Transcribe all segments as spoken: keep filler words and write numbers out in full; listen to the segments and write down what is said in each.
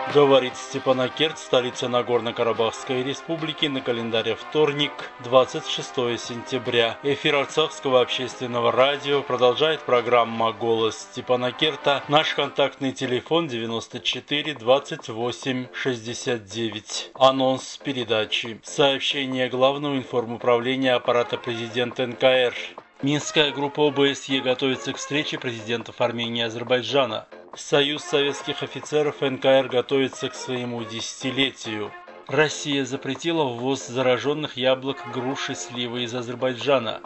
Говорит Степанакерт, столица Нагорно-Карабахской республики, на календаре вторник, двадцать шестое сентября. Эфир Арцахского общественного радио продолжает программа «Голос Степанакерта». Наш контактный телефон девяносто четыре двадцать восемь шестьдесят девять. Анонс передачи. Сообщение Главного информуправления аппарата президента эн ка эр. Минская группа о бэ эс е готовится к встрече президентов Армении и Азербайджана. Союз советских офицеров эн ка эр готовится к своему десятилетию. Россия запретила ввоз зараженных яблок, груши, сливы из Азербайджана.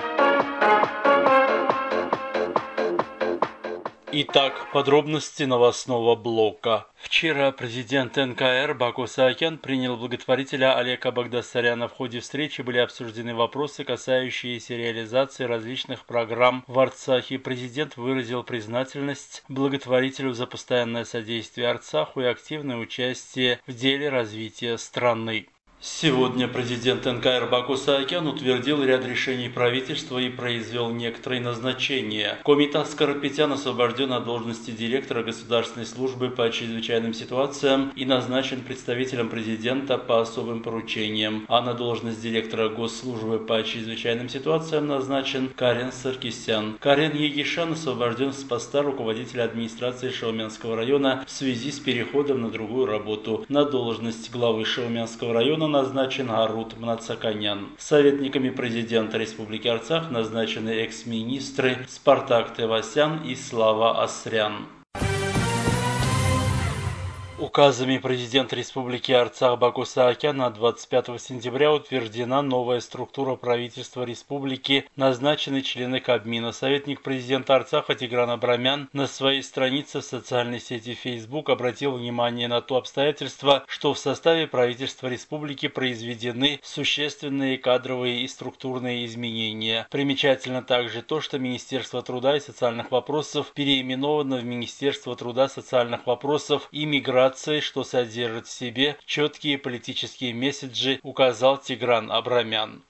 Итак, подробности новостного блока. Вчера президент эн ка эр Баку Саакян принял благотворителя Олега Багдасаряна. В ходе встречи были обсуждены вопросы, касающиеся реализации различных программ в Арцахе. Президент выразил признательность благотворителю за постоянное содействие Арцаху и активное участие в деле развития страны. Сегодня президент эн ка эр Баку Саакян утвердил ряд решений правительства и произвел некоторые назначения. Комитас Карапетян освобожден от должности директора Государственной службы по чрезвычайным ситуациям и назначен представителем президента по особым поручениям, а на должность директора Госслужбы по чрезвычайным ситуациям назначен Карен Саркисян. Карен Егишан освобожден с поста руководителя администрации Шаумянского района в связи с переходом на другую работу. На должность главы Шаумянского района назначен Гарут Мнацаканян. Советниками президента Республики Арцах назначены экс-министры Спартак Тевасян и Слава Асрян. Указами президента Республики Арцах Баку Саакяна от двадцать пятого сентября утверждена новая структура правительства республики, назначены члены Кабмина. Советник президента Арцаха Тигран Абрамян на своей странице в социальной сети Facebook обратил внимание на то обстоятельство, что в составе правительства республики произведены существенные кадровые и структурные изменения. Примечательно также то, что Министерство труда и социальных вопросов переименовано в Министерство труда, социальных вопросов и миграции, что содержит в себе четкие политические месседжи, указал Тигран Абрамян.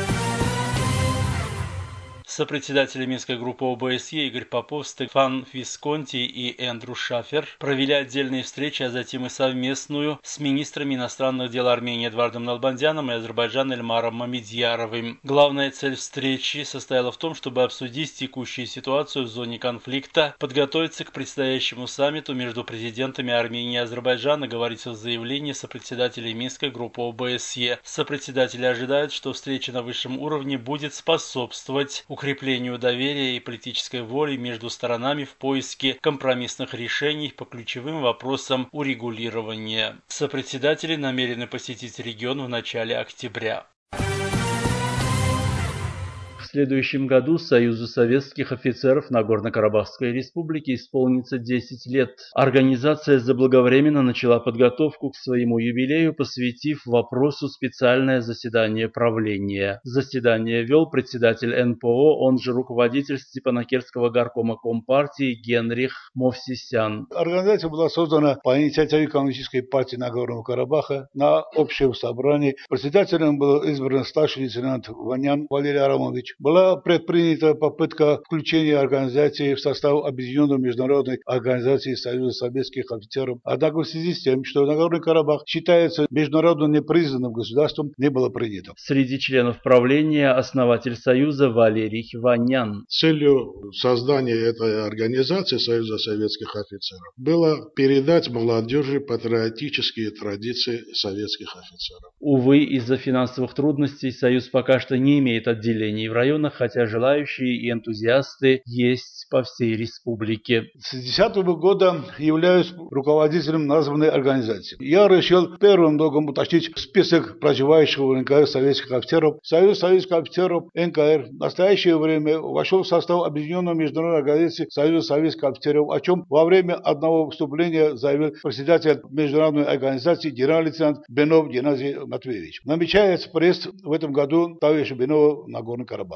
Сопредседатели Минской группы о бэ эс е Игорь Попов, Стефан Висконти и Эндрю Шафер провели отдельные встречи, а затем и совместную с министрами иностранных дел Армении Эдвардом Налбандяном и Азербайджана Эльмаром Мамедьяровым. Главная цель встречи состояла в том, чтобы обсудить текущую ситуацию в зоне конфликта, подготовиться к предстоящему саммиту между президентами Армении и Азербайджана, говорится в заявлении сопредседателей Минской группы о бэ эс е. Сопредседатели ожидают, что встреча на высшем уровне будет способствовать укреплению доверия и политической воли между сторонами в поиске компромиссных решений по ключевым вопросам урегулирования. Сопредседатели намерены посетить регион в начале октября. В следующем году Союзу советских офицеров Нагорно-Карабахской республики исполнится десять лет. Организация заблаговременно начала подготовку к своему юбилею, посвятив вопросу специальное заседание правления. Заседание вел председатель эн пэ о, он же руководитель Степанакертского горкома Компартии Генрих Мовсисян. Организация была создана по инициативе Коммунистической партии Нагорного Карабаха на общем собрании. Председателем был избран старший лейтенант Ванян Валерий Арамович. Была предпринята попытка включения организации в состав Объединенной международной организации Союза советских офицеров. Однако в связи с тем, что Нагорный Карабах считается международно непризнанным государством, не было принято. Среди членов правления основатель Союза Валерий Ванян. Целью создания этой организации Союза советских офицеров было передать молодежи патриотические традиции советских офицеров. Увы, из-за финансовых трудностей Союз пока что не имеет отделений в районах, хотя желающие и энтузиасты есть по всей республике. С две тысячи десятого года являюсь руководителем названной организации. Я решил первым долгом уточнить список проживающих в эн ка эр советских офицеров. Союз советских офицеров эн ка эр в настоящее время вошел в состав Объединенной международной организации Союза советских офицеров, о чем во время одного выступления заявил председатель международной организации генерал-лейтенант Бенов Геннадий Матвеевич. Намечается приезд в этом году товарища Бенова на Горный Карабах.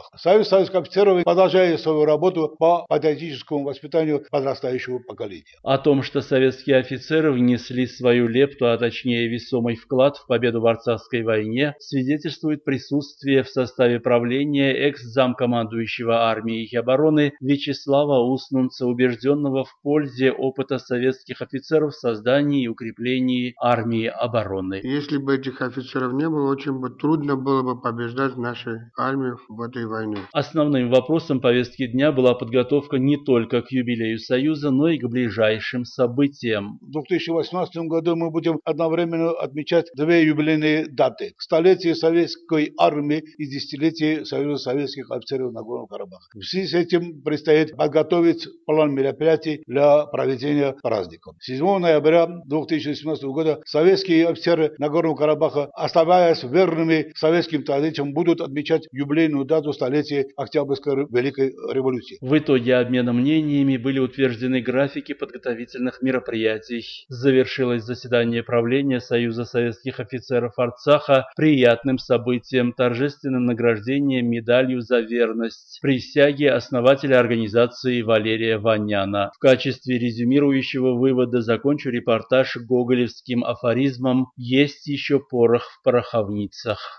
Карабаха. Союз советских офицеров продолжает свою работу по патриотическому воспитанию подрастающего поколения. О том, что советские офицеры внесли свою лепту, а точнее весомый вклад в победу в Арцахской войне, свидетельствует присутствие в составе правления экс-замкомандующего армией и обороны Вячеслава Уснунца, убежденного в пользе опыта советских офицеров в создании и укреплении армии обороны. Если бы этих офицеров не было, очень бы трудно было бы побеждать нашу армию в этой войне. Основным вопросом повестки дня была подготовка не только к юбилею Союза, но и к ближайшим событиям. В две тысячи восемнадцатом году мы будем одновременно отмечать две юбилейные даты: столетие советской армии и десятилетие Союза советских офицеров Нагорного Карабаха. В связи с этим предстоит подготовить план мероприятий для проведения праздников. седьмого ноября две тысячи восемнадцатого года советские офицеры Нагорного Карабаха, оставаясь верными советским традициям, будут отмечать юбилейную дату столетия Октябрьской Великой Революции. В итоге обмена мнениями были утверждены графики подготовительных мероприятий. Завершилось заседание правления Союза советских офицеров Арцаха приятным событием, торжественным награждением медалью за верность присяги основателя организации Валерия Ваняна. В качестве резюмирующего вывода закончу репортаж гоголевским афоризмом «Есть еще порох в пороховницах».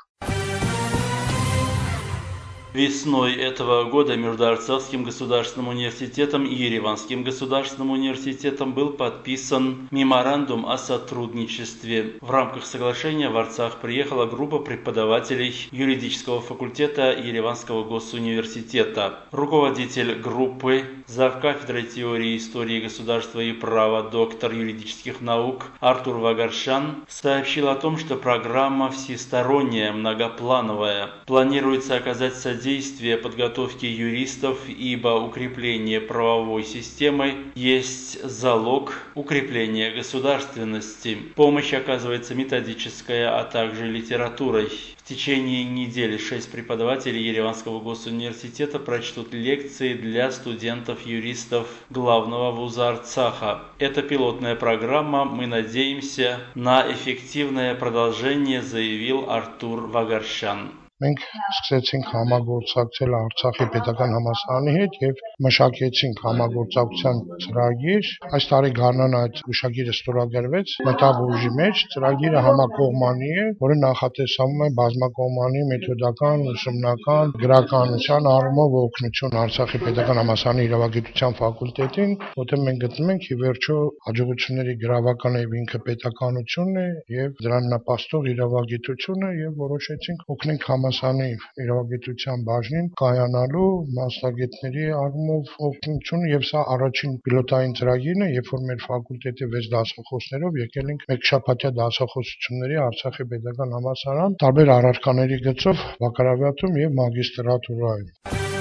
Весной этого года между Арцахским государственным университетом и Ереванским государственным университетом был подписан меморандум о сотрудничестве. В рамках соглашения в Арцах приехала группа преподавателей юридического факультета Ереванского госуниверситета. Руководитель группы, завкафедрой теории, истории государства и права, доктор юридических наук Артур Вагаршан сообщил о том, что программа всесторонняя, многоплановая. Планируется оказать содействие Действие подготовки юристов, ибо укрепление правовой системы есть залог укрепления государственности. Помощь оказывается методическая, а также литературой. В течение недели шесть преподавателей Ереванского госуниверситета прочтут лекции для студентов-юристов главного вуза Арцаха. Это пилотная программа, мы надеемся на эффективное продолжение, заявил Артур Вагаршан. Մենք սկսեցինք համագործակցել Արցախի պետական համալսարանի հետ եւ մշակեցինք համագործակցության ծրագիր։ Այս տարի գարնան այդ ուշագիրը ստորագրվեց մտավ ուժի մեջ։ Ծրագիրը համակողմանի է, որը նախատեսվում է բազմակողմանի մեթոդական, ուսումնական, գրականության առումով օգնություն Արցախի պետական համալսարանի իրավագիտության ֆակուլտետին, որտեղ մենք գտնում ենք ի վերջո հաջողությունների գրավական եւ ինքը պետականությունն է եւ դրան նպաստող իրավագիտությունը եւ որոշեցինք օգնենք համալսարանի իրավագիտության բաժնին կայանալու մասնագետների առումով օգնություն եւ սա առաջին պիլոտային ծրագիրն է, երբ որ մեր ֆակուլտետի վեց դասախոսներով եկել ենք մեկ շաբաթյա դասախոսությունների Արցախի պետական համալսարան տարբեր առարկաների գծով բակալավրիատում եւ մագիստրատուրայում։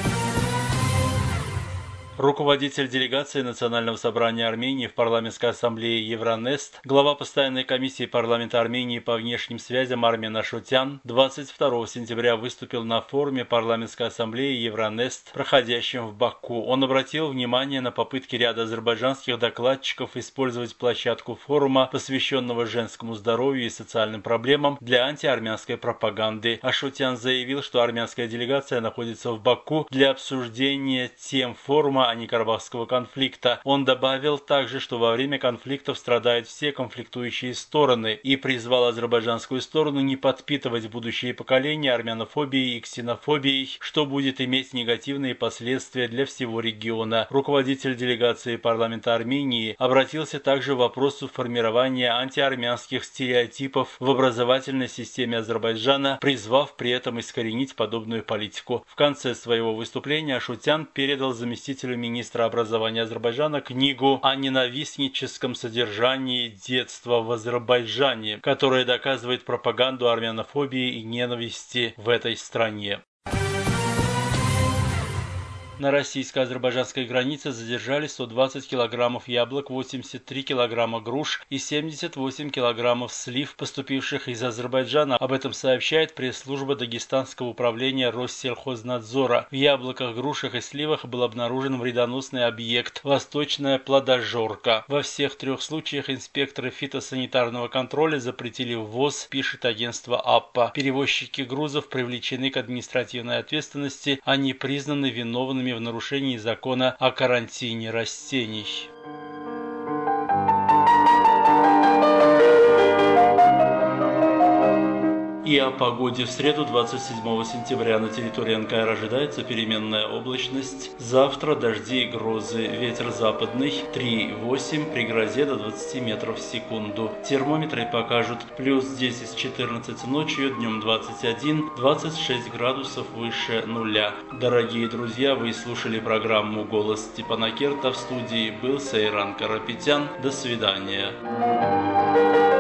Руководитель делегации Национального собрания Армении в парламентской ассамблее Евронест, глава постоянной комиссии парламента Армении по внешним связям Армен Ашотян двадцать второго сентября выступил на форуме парламентской ассамблеи Евронест, проходящем в Баку. Он обратил внимание на попытки ряда азербайджанских докладчиков использовать площадку форума, посвященного женскому здоровью и социальным проблемам, для антиармянской пропаганды. Ашотян заявил, что армянская делегация находится в Баку для обсуждения тем форума, а не карабахского конфликта. Он добавил также, что во время конфликтов страдают все конфликтующие стороны и призвал азербайджанскую сторону не подпитывать будущие поколения армянофобией и ксенофобией, что будет иметь негативные последствия для всего региона. Руководитель делегации парламента Армении обратился также к вопросу формирования антиармянских стереотипов в образовательной системе Азербайджана, призвав при этом искоренить подобную политику. В конце своего выступления Ашотян передал заместителю министра образования Азербайджана книгу о ненавистническом содержании детства в Азербайджане, которая доказывает пропаганду армянофобии и ненависти в этой стране. На российско-азербайджанской границе задержали сто двадцать килограммов яблок, восемьдесят три килограмма груш и семьдесят восемь килограммов слив, поступивших из Азербайджана. Об этом сообщает пресс-служба Дагестанского управления Россельхознадзора. В яблоках, грушах и сливах был обнаружен вредоносный объект – восточная плодожорка. Во всех трех случаях инспекторы фитосанитарного контроля запретили ввоз, пишет агентство АППА. Перевозчики грузов привлечены к административной ответственности, они признаны виновными в нарушении закона о карантине растений. И о погоде. В среду, двадцать седьмого сентября, на территории эн ка эр ожидается переменная облачность. Завтра дожди и грозы. Ветер западный три восемь, при грозе до двадцати метров в секунду. Термометры покажут плюс десять четырнадцать ночью, днем двадцать один двадцать шесть градусов выше нуля. Дорогие друзья, вы слушали программу «Голос Степана Керта». В студии был Сейран Карапетян. До свидания.